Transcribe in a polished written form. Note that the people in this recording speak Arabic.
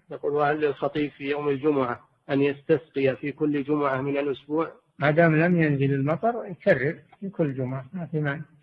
يقول: وهل للخطيب في يوم الجمعة أن يستسقي في كل جمعة من الأسبوع؟ ما دام لم ينزل المطر يكرر في كل جمعة، ما في مانع.